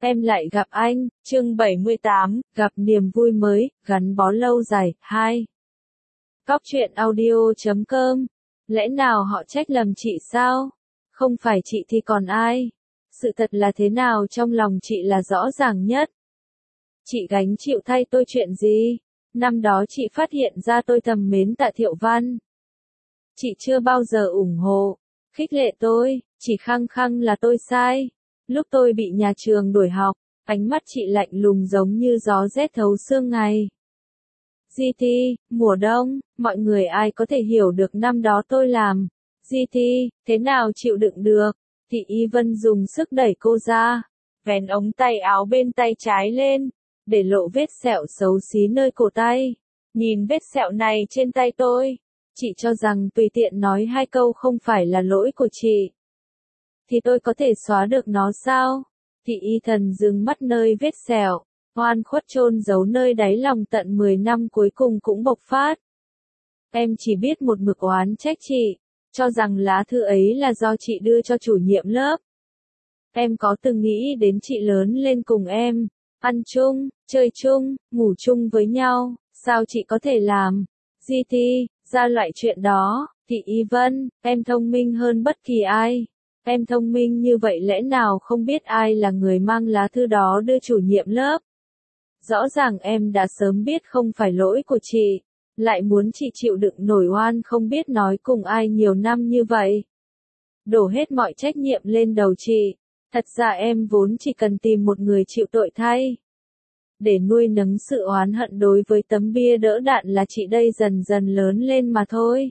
em lại gặp anh, chương 78, gặp niềm vui mới, gắn bó lâu dài, 2. Cóc truyện audio.com. Lẽ nào họ trách lầm chị sao? Không phải chị thì còn ai? Sự thật là thế nào trong lòng chị là rõ ràng nhất. Chị gánh chịu thay tôi chuyện gì? Năm đó chị phát hiện ra tôi thầm mến Tạ Thiệu Văn. Chị chưa bao giờ ủng hộ, khích lệ tôi, chỉ khăng khăng là tôi sai. Lúc tôi bị nhà trường đuổi học, ánh mắt chị lạnh lùng giống như gió rét thấu xương ngày. GT, mùa đông, mọi người ai có thể hiểu được năm đó tôi làm. GT, thế nào chịu đựng được? Thị Y Vân dùng sức đẩy cô ra, vén ống tay áo bên tay trái lên, để lộ vết sẹo xấu xí nơi cổ tay. Nhìn vết sẹo này trên tay tôi, chị cho rằng tùy tiện nói 2 câu không phải là lỗi của chị, thì tôi có thể xóa được nó sao? Thị Y Thần dừng mắt nơi vết sẹo, oan khuất chôn giấu nơi đáy lòng tận 10 năm cuối cùng cũng bộc phát. Em chỉ biết một mực oán trách chị, cho rằng lá thư ấy là do chị đưa cho chủ nhiệm lớp. Em có từng nghĩ đến chị lớn lên cùng em, ăn chung, chơi chung, ngủ chung với nhau, sao chị có thể làm? GT, ra loại chuyện đó. Thị Y Vân, em thông minh hơn bất kỳ ai. Em thông minh như vậy lẽ nào không biết ai là người mang lá thư đó đưa chủ nhiệm lớp? Rõ ràng em đã sớm biết không phải lỗi của chị, lại muốn chị chịu đựng nổi oan không biết nói cùng ai nhiều năm như vậy. Đổ hết mọi trách nhiệm lên đầu chị. Thật ra em vốn chỉ cần tìm một người chịu tội thay, để nuôi nấng sự oán hận đối với tấm bia đỡ đạn là chị đây dần dần lớn lên mà thôi.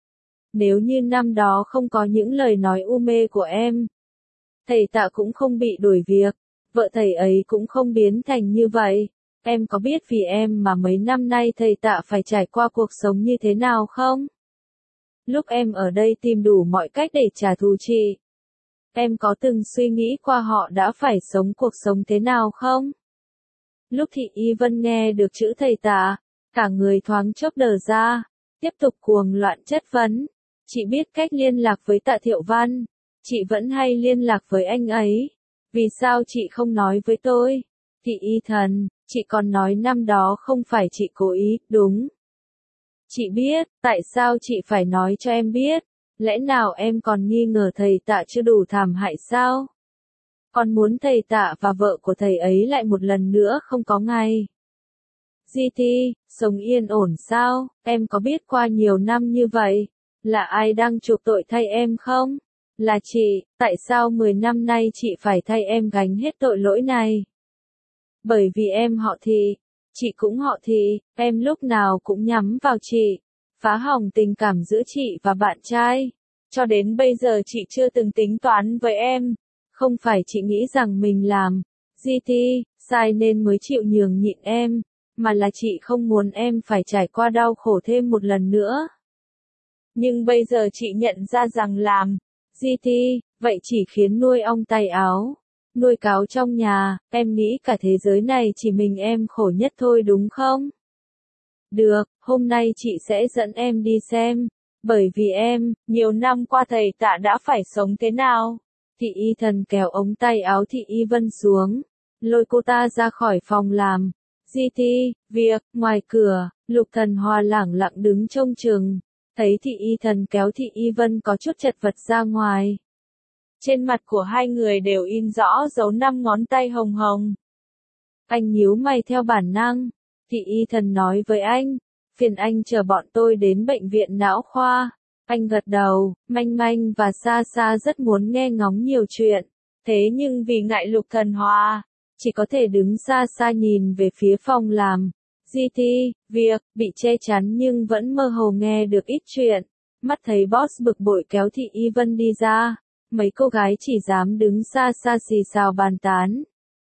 Nếu như năm đó không có những lời nói u mê của em, thầy Tạ cũng không bị đuổi việc, vợ thầy ấy cũng không biến thành như vậy. Em có biết vì em mà mấy năm nay thầy Tạ phải trải qua cuộc sống như thế nào không? Lúc em ở đây tìm đủ mọi cách để trả thù chị, em có từng suy nghĩ qua họ đã phải sống cuộc sống thế nào không? Lúc Thị Y Vân nghe được chữ thầy Tạ, cả người thoáng chốc đờ ra, tiếp tục cuồng loạn chất vấn. Chị biết cách liên lạc với Tạ Thiệu Văn, chị vẫn hay liên lạc với anh ấy. Vì sao chị không nói với tôi? Thị Y Thần, chị còn nói năm đó không phải chị cố ý, đúng. Chị biết, tại sao chị phải nói cho em biết? Lẽ nào em còn nghi ngờ thầy Tạ chưa đủ thảm hại sao? Còn muốn thầy Tạ và vợ của thầy ấy lại một lần nữa không có ngày. GT, sống yên ổn sao? Em có biết qua nhiều năm như vậy, là ai đang chuộc tội thay em không? Là chị, tại sao 10 năm nay chị phải thay em gánh hết tội lỗi này? Bởi vì em họ Thị, chị cũng họ Thị, em lúc nào cũng nhắm vào chị, phá hỏng tình cảm giữa chị và bạn trai. Cho đến bây giờ chị chưa từng tính toán với em. Không phải chị nghĩ rằng mình làm GT sai nên mới chịu nhường nhịn em, mà là chị không muốn em phải trải qua đau khổ thêm một lần nữa. Nhưng bây giờ chị nhận ra rằng làm GT vậy chỉ khiến nuôi ong tay áo, nuôi cáo trong nhà. Em nghĩ cả thế giới này chỉ mình em khổ nhất thôi đúng không? Được, hôm nay chị sẽ dẫn em đi xem, bởi vì em, nhiều năm qua thầy Tạ đã phải sống thế nào. Thị Y Thần kéo ống tay áo Thị Y Vân xuống, lôi cô ta ra khỏi phòng làm. GT, việc, ngoài cửa, Lục Thần Hoa lẳng lặng đứng trông chừng, thấy Thị Y Thần kéo Thị Y Vân có chút chật vật ra ngoài. Trên mặt của hai người đều in rõ dấu 5 ngón tay hồng hồng. Anh nhíu mày theo bản năng. Thị Y Thần nói với anh, phiền anh chở bọn tôi đến bệnh viện não khoa. Anh gật đầu, Manh Manh và Sa Sa rất muốn nghe ngóng nhiều chuyện. Thế nhưng vì ngại Lục Thần Hoa, chỉ có thể đứng xa xa nhìn về phía phòng làm. GT, việc, bị che chắn nhưng vẫn mơ hồ nghe được ít chuyện. Mắt thấy boss bực bội kéo Thị Y Vân đi ra. Mấy cô gái chỉ dám đứng xa xa xì xào bàn tán.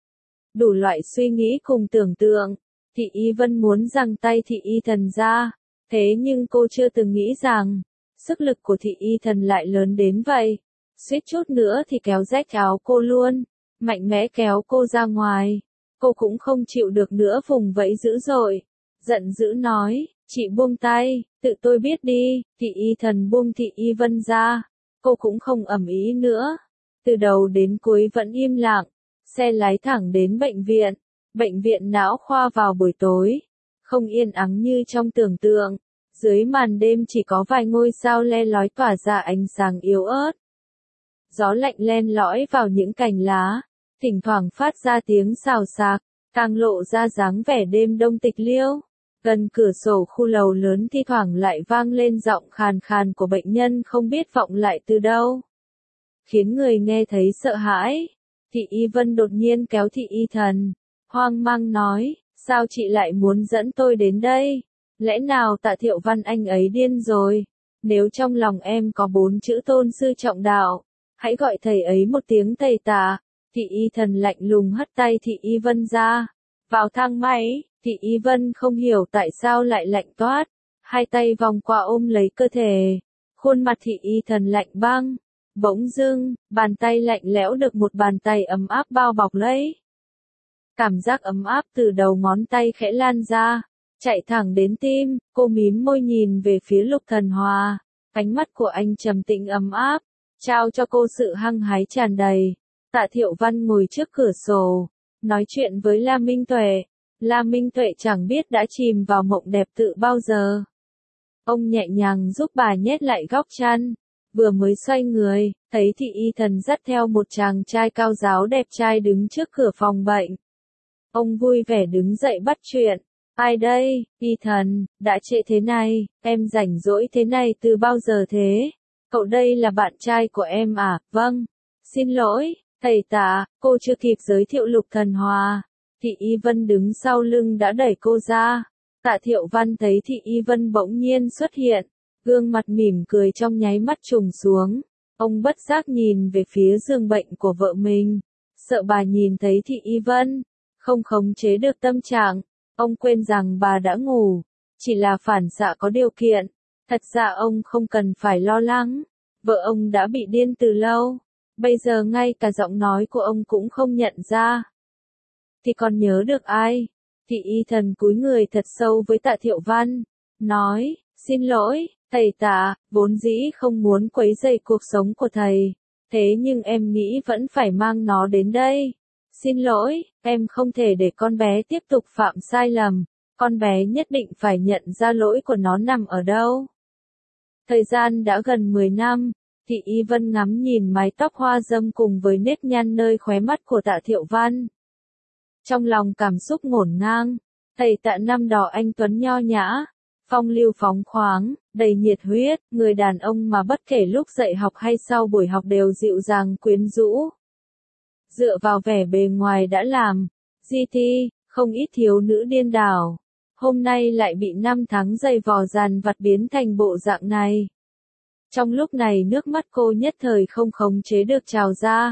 Đủ loại suy nghĩ cùng tưởng tượng. Thị Y Vân muốn giằng tay Thị Y Thần ra. Thế nhưng cô chưa từng nghĩ rằng sức lực của Thị Y Thần lại lớn đến vậy. Suýt chút nữa thì kéo rách áo cô luôn. Mạnh mẽ kéo cô ra ngoài. Cô cũng không chịu được nữa vùng vẫy dữ dội. Giận dữ nói, chị buông tay, tự tôi biết đi. Thị Y Thần buông Thị Y Vân ra. Cô cũng không ầm ĩ nữa. Từ đầu đến cuối vẫn im lặng. Xe lái thẳng đến bệnh viện. Bệnh viện não khoa vào buổi tối. Không yên ắng như trong tưởng tượng. Dưới màn đêm chỉ có vài ngôi sao le lói tỏa ra ánh sáng yếu ớt. Gió lạnh len lỏi vào những cành lá, thỉnh thoảng phát ra tiếng xào xạc, càng lộ ra dáng vẻ đêm đông tịch liêu. Gần cửa sổ khu lầu lớn thi thoảng lại vang lên giọng khàn khàn của bệnh nhân không biết vọng lại từ đâu, khiến người nghe thấy sợ hãi. Thị Y Vân đột nhiên kéo Thị Y Thần, hoang mang nói, sao chị lại muốn dẫn tôi đến đây? Lẽ nào Tạ Thiệu Văn anh ấy điên rồi? Nếu trong lòng em có 4 chữ tôn sư trọng đạo, hãy gọi thầy ấy một tiếng thầy Tạ. Thị Y Thần lạnh lùng hất tay Thị Y Vân ra. Vào thang máy, Thị Y Vân không hiểu tại sao lại lạnh toát. Hai tay vòng qua ôm lấy cơ thể. Khuôn mặt Thị Y Thần lạnh băng. Bỗng dưng, bàn tay lạnh lẽo được một bàn tay ấm áp bao bọc lấy. Cảm giác ấm áp từ đầu ngón tay khẽ lan ra, chạy thẳng đến tim. Cô mím môi nhìn về phía Lục Thần Hòa. Ánh mắt của anh trầm tĩnh ấm áp, trao cho cô sự hăng hái tràn đầy. Tạ Thiệu Văn ngồi trước cửa sổ, nói chuyện với La Minh Tuệ. La Minh Tuệ chẳng biết đã chìm vào mộng đẹp tự bao giờ. Ông nhẹ nhàng giúp bà nhét lại góc chăn. Vừa mới xoay người, thấy Thị Y Thần dắt theo một chàng trai cao ráo đẹp trai đứng trước cửa phòng bệnh. Ông vui vẻ đứng dậy bắt chuyện. Ai đây, Y Thần, đã trễ thế này, em rảnh rỗi thế này từ bao giờ thế? Cậu đây là bạn trai của em à? Vâng. Xin lỗi, thầy Tạ, cô chưa kịp giới thiệu Lục Thần Hòa. Thị Y Vân đứng sau lưng đã đẩy cô ra. Tạ Thiệu Văn thấy Thị Y Vân bỗng nhiên xuất hiện, gương mặt mỉm cười trong nháy mắt trùng xuống. Ông bất giác nhìn về phía giường bệnh của vợ mình, sợ bà nhìn thấy Thị Y Vân, không khống chế được tâm trạng. Ông quên rằng bà đã ngủ, chỉ là phản xạ có điều kiện. Thật ra ông không cần phải lo lắng, vợ ông đã bị điên từ lâu. Bây giờ ngay cả giọng nói của ông cũng không nhận ra. Thì còn nhớ được ai? Thị Y Thần cúi người thật sâu với Tạ Thiệu Văn, nói, xin lỗi, thầy Tạ, vốn dĩ không muốn quấy rầy cuộc sống của thầy. Thế nhưng em nghĩ vẫn phải mang nó đến đây. Xin lỗi, em không thể để con bé tiếp tục phạm sai lầm. Con bé nhất định phải nhận ra lỗi của nó nằm ở đâu. Thời gian đã gần 10 năm, Thị Y Vân ngắm nhìn mái tóc hoa râm cùng với nếp nhăn nơi khóe mắt của Tạ Thiệu Văn. Trong lòng cảm xúc ngổn ngang, thầy Tạ năm đó anh tuấn nho nhã, phong lưu phóng khoáng, đầy nhiệt huyết, người đàn ông mà bất kể lúc dạy học hay sau buổi học đều dịu dàng quyến rũ. Dựa vào vẻ bề ngoài đã làm GT, không ít thiếu nữ điên đảo. Hôm nay lại bị 5 tháng dày vò dàn vặt biến thành bộ dạng này. Trong lúc này nước mắt cô nhất thời không khống chế được trào ra.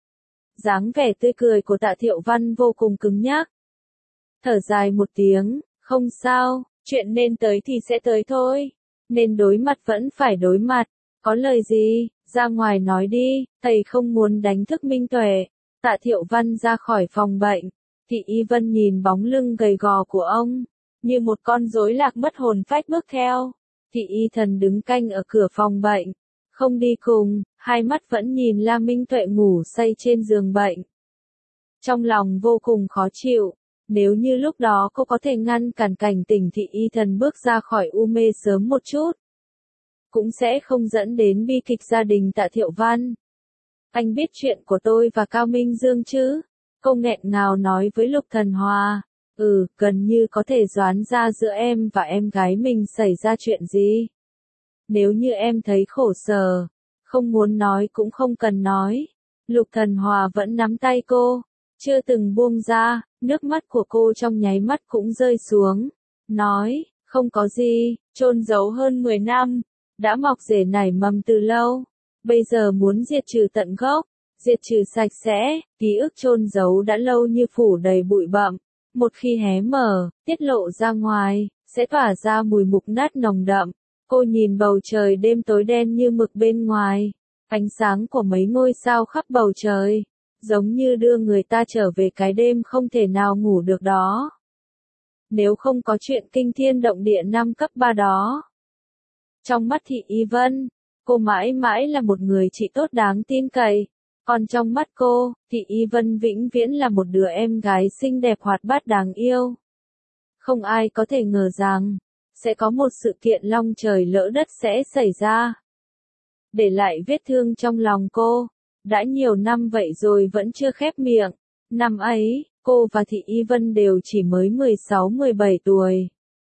Dáng vẻ tươi cười của Tạ Thiệu Văn vô cùng cứng nhắc. Thở dài một tiếng, không sao, chuyện nên tới thì sẽ tới thôi. Nên đối mặt vẫn phải đối mặt. Có lời gì, ra ngoài nói đi, thầy không muốn đánh thức Minh Tuệ. Tạ Thiệu Văn ra khỏi phòng bệnh. Thị Y Vân nhìn bóng lưng gầy gò của ông, như một con rối lạc mất hồn phách bước theo. Thị Y Thần đứng canh ở cửa phòng bệnh, không đi cùng, hai mắt vẫn nhìn La Minh Tuệ ngủ say trên giường bệnh. Trong lòng vô cùng khó chịu, nếu như lúc đó cô có thể ngăn cản cảnh tỉnh Thị Y Thần bước ra khỏi u mê sớm một chút, cũng sẽ không dẫn đến bi kịch gia đình Tạ Thiệu Văn. Anh biết chuyện của tôi và Cao Minh Dương chứ? Cô nghẹn ngào nói với Lục Thần Hòa. Gần như có thể đoán ra giữa em và em gái mình xảy ra chuyện gì. Nếu như em thấy khổ sở, không muốn nói cũng không cần nói. Lục Thần Hòa vẫn nắm tay cô, chưa từng buông ra, nước mắt của cô trong nháy mắt cũng rơi xuống. Nói, không có gì, chôn giấu hơn 10 năm, đã mọc rễ nảy mầm từ lâu. Bây giờ muốn diệt trừ tận gốc, diệt trừ sạch sẽ, ký ức chôn giấu đã lâu như phủ đầy bụi bặm. Một khi hé mở, tiết lộ ra ngoài, sẽ tỏa ra mùi mục nát nồng đậm. Cô nhìn bầu trời đêm tối đen như mực bên ngoài, ánh sáng của mấy ngôi sao khắp bầu trời, giống như đưa người ta trở về cái đêm không thể nào ngủ được đó. Nếu không có chuyện kinh thiên động địa 5 cấp 3 đó. Trong mắt Thị Y Vân, cô mãi mãi là một người chị tốt đáng tin cậy, Còn trong mắt cô, Thị Y Vân vĩnh viễn là một đứa em gái xinh đẹp hoạt bát đáng yêu. Không ai có thể ngờ rằng, sẽ có một sự kiện long trời lỡ đất sẽ xảy ra. Để lại vết thương trong lòng cô, đã nhiều năm vậy rồi vẫn chưa khép miệng. Năm ấy, cô và Thị Y Vân đều chỉ mới 16-17 tuổi.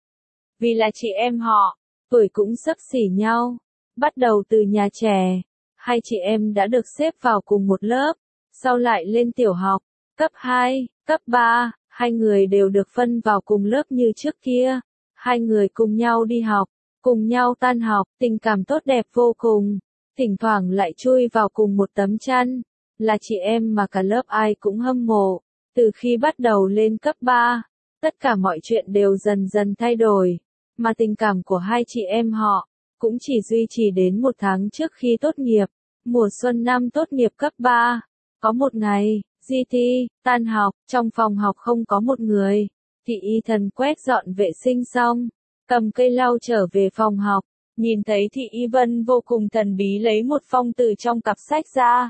Vì là chị em họ, tuổi cũng xấp xỉ nhau. Bắt đầu từ nhà trẻ, hai chị em đã được xếp vào cùng một lớp, sau lại lên tiểu học, cấp 2, cấp 3, hai người đều được phân vào cùng lớp như trước kia. Hai người cùng nhau đi học, cùng nhau tan học, tình cảm tốt đẹp vô cùng. Thỉnh thoảng lại chui vào cùng một tấm chăn, là chị em mà cả lớp ai cũng hâm mộ. Từ khi bắt đầu lên cấp 3, tất cả mọi chuyện đều dần dần thay đổi, mà tình cảm của hai chị em họ cũng chỉ duy trì đến một tháng trước khi tốt nghiệp. Mùa xuân năm tốt nghiệp cấp 3, có một ngày, GT, tan học, trong phòng học không có một người. Thị Y Thần quét dọn vệ sinh xong, cầm cây lau trở về phòng học, nhìn thấy Thị Y Vân vô cùng thần bí lấy một phong từ trong cặp sách ra.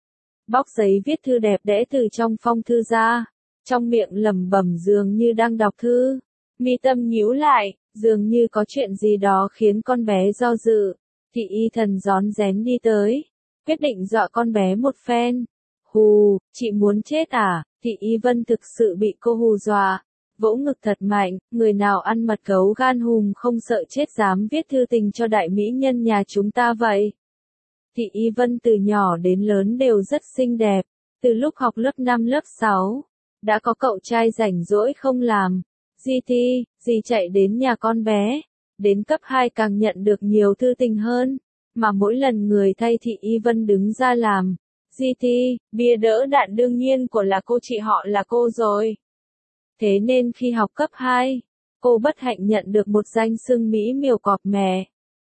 Bóc giấy viết thư đẹp đẽ từ trong phong thư ra, trong miệng lẩm bẩm dường như đang đọc thư. Mi tâm nhíu lại, dường như có chuyện gì đó khiến con bé do dự. Thị Y Thần rón rén đi tới, quyết định dọa con bé một phen. Hù, chị muốn chết à? Thị Y Vân thực sự bị cô hù dọa, vỗ ngực thật mạnh, người nào ăn mật gấu gan hùm không sợ chết dám viết thư tình cho đại mỹ nhân nhà chúng ta vậy. Thị Y Vân từ nhỏ đến lớn đều rất xinh đẹp, từ lúc học lớp 5 lớp 6, đã có cậu trai rảnh rỗi không làm. GT, dì chạy đến nhà con bé, đến cấp 2 càng nhận được nhiều thư tình hơn, mà mỗi lần người thay Thị Y Vân đứng ra làm. GT, bia đỡ đạn đương nhiên của là cô chị họ là cô rồi. Thế nên khi học cấp 2, cô bất hạnh nhận được một danh xưng mỹ miều cọp mè,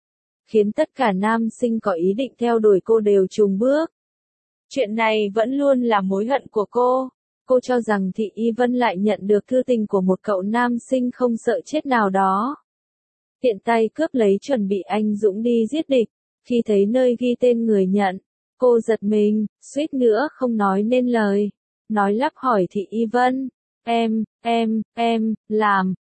khiến tất cả nam sinh có ý định theo đuổi cô đều chùn bước. Chuyện này vẫn luôn là mối hận của cô. Cô cho rằng Thị Y Vân lại nhận được thư tình của một cậu nam sinh không sợ chết nào đó. Tiện tay cướp lấy chuẩn bị anh dũng đi giết địch. Khi thấy nơi ghi tên người nhận, cô giật mình, suýt nữa không nói nên lời. Nói lắp hỏi Thị Y Vân, làm,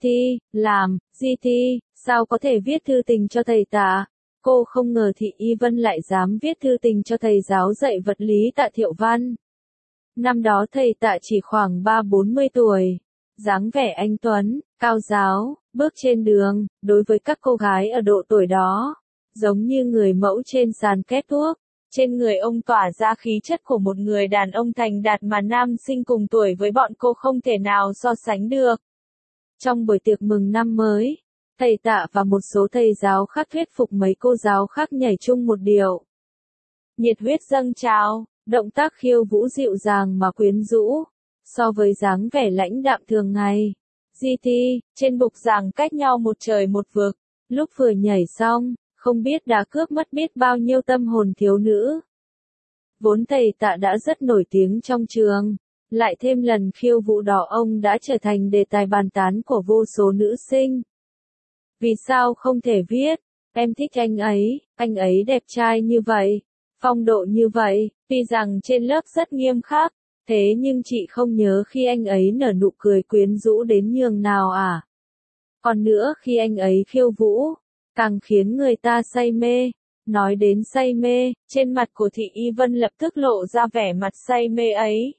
GT, sao có thể viết thư tình cho thầy Tạ? Cô không ngờ Thị Y Vân lại dám viết thư tình cho thầy giáo dạy vật lý Tạ Thiệu Văn. Năm đó thầy Tạ chỉ khoảng 3-40 tuổi, dáng vẻ anh tuấn, cao ráo, bước trên đường, đối với các cô gái ở độ tuổi đó, giống như người mẫu trên sàn kết thuốc. Trên người ông tỏa ra khí chất của một người đàn ông thành đạt mà nam sinh cùng tuổi với bọn cô không thể nào so sánh được. Trong buổi tiệc mừng năm mới, thầy Tạ và một số thầy giáo khác thuyết phục mấy cô giáo khác nhảy chung một điệu. Nhiệt huyết dâng trào, động tác khiêu vũ dịu dàng mà quyến rũ, so với dáng vẻ lãnh đạm thường ngày. GT, trên bục giảng cách nhau một trời một vực, lúc vừa nhảy xong, không biết đã cướp mất biết bao nhiêu tâm hồn thiếu nữ. Vốn thầy Tạ đã rất nổi tiếng trong trường, lại thêm lần khiêu vũ đó ông đã trở thành đề tài bàn tán của vô số nữ sinh. Vì sao không thể viết, em thích anh ấy đẹp trai như vậy, phong độ như vậy, tuy rằng trên lớp rất nghiêm khắc, thế nhưng chị không nhớ khi anh ấy nở nụ cười quyến rũ đến nhường nào à? Còn nữa khi anh ấy khiêu vũ, càng khiến người ta say mê. Nói đến say mê, trên mặt của Thị Y Vân lập tức lộ ra vẻ mặt say mê ấy.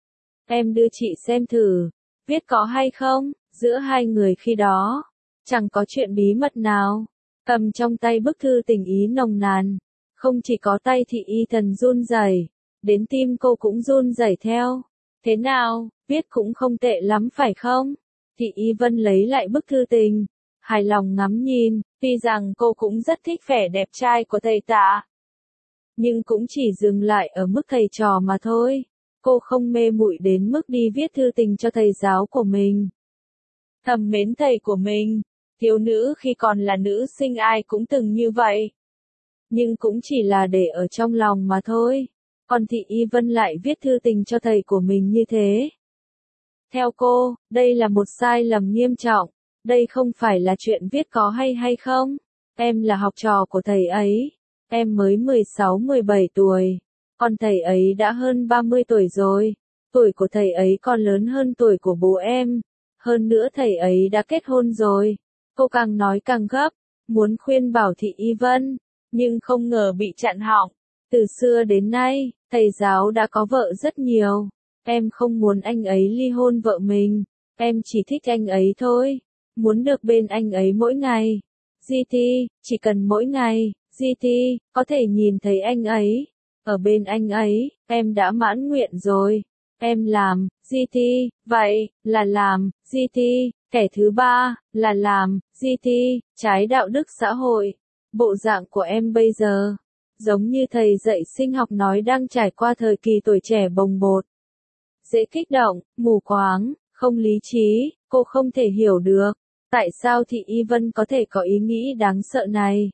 Em đưa chị xem thử, viết có hay không? Giữa hai người khi đó, chẳng có chuyện bí mật nào. Cầm trong tay bức thư tình ý nồng nàn, không chỉ có tay Thị Y Thần run rẩy, đến tim cô cũng run rẩy theo. Thế nào, viết cũng không tệ lắm phải không? Thị Y Vân lấy lại bức thư tình, hài lòng ngắm nhìn, tuy rằng cô cũng rất thích vẻ đẹp trai của thầy Tạ, nhưng cũng chỉ dừng lại ở mức thầy trò mà thôi. Cô không mê muội đến mức đi viết thư tình cho thầy giáo của mình. Thầm mến thầy của mình, thiếu nữ khi còn là nữ sinh ai cũng từng như vậy. Nhưng cũng chỉ là để ở trong lòng mà thôi. Còn Thị Y Vân lại viết thư tình cho thầy của mình như thế. Theo cô, đây là một sai lầm nghiêm trọng. Đây không phải là chuyện viết có hay không. Em là học trò của thầy ấy. Em mới 16-17 tuổi. Con thầy ấy đã hơn 30 tuổi rồi. Tuổi của thầy ấy còn lớn hơn tuổi của bố em. Hơn nữa thầy ấy đã kết hôn rồi. Cô càng nói càng gấp, muốn khuyên bảo Thị Y Vân, nhưng không ngờ bị chặn họng. Từ xưa đến nay, thầy giáo đã có vợ rất nhiều. Em không muốn anh ấy ly hôn vợ mình. Em chỉ thích anh ấy thôi. Muốn được bên anh ấy mỗi ngày. GT, chỉ cần mỗi ngày, GT, có thể nhìn thấy anh ấy. Ở bên anh ấy, em đã mãn nguyện rồi. Em làm, GT, vậy, là làm, GT, kẻ thứ ba, là làm, GT, trái đạo đức xã hội. Bộ dạng của em bây giờ, giống như thầy dạy sinh học nói đang trải qua thời kỳ tuổi trẻ bồng bột. Dễ kích động, mù quáng, không lý trí, cô không thể hiểu được. Tại sao Thị Y Vân có thể có ý nghĩ đáng sợ này?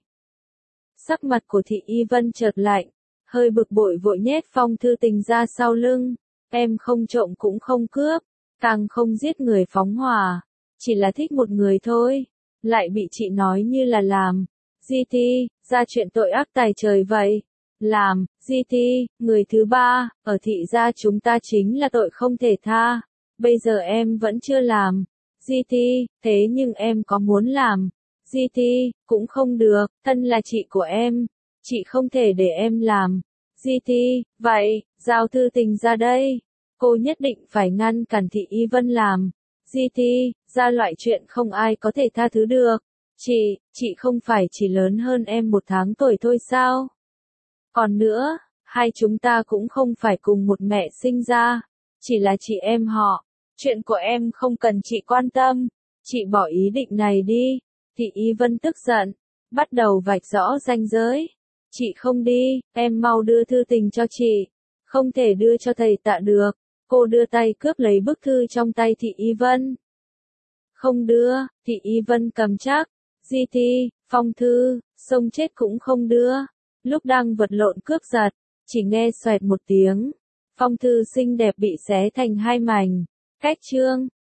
Sắc mặt của Thị Y Vân chợt lạnh, hơi bực bội vội nhét phong thư tình ra sau lưng. Em không trộm cũng không cướp, càng không giết người phóng hỏa, chỉ là thích một người thôi, lại bị chị nói như là làm. GT, ra chuyện tội ác tày trời vậy. Làm, GT, người thứ ba, ở thị gia chúng ta chính là tội không thể tha. Bây giờ em vẫn chưa làm. GT, thế nhưng em có muốn làm. GT, cũng không được, thân là chị của em. Chị không thể để em làm. GT, vậy, giao thư tình ra đây. Cô nhất định phải ngăn cản Thị Y Vân làm. GT, ra loại chuyện không ai có thể tha thứ được. Chị không phải chỉ lớn hơn em 1 tháng tuổi thôi sao? Còn nữa, hai chúng ta cũng không phải cùng một mẹ sinh ra. Chỉ là chị em họ. Chuyện của em không cần chị quan tâm. Chị bỏ ý định này đi. Thị Y Vân tức giận, bắt đầu vạch rõ ranh giới. Chị không đi, em mau đưa thư tình cho chị. Không thể đưa cho thầy Tạ được. Cô đưa tay cướp lấy bức thư trong tay Thị Y Vân. Không đưa, Thị Y Vân cầm chắc. GT, phong thư, xông chết cũng không đưa. Lúc đang vật lộn cướp giật, chỉ nghe xoẹt một tiếng. Phong thư xinh đẹp bị xé thành 2 mảnh. Cách chương.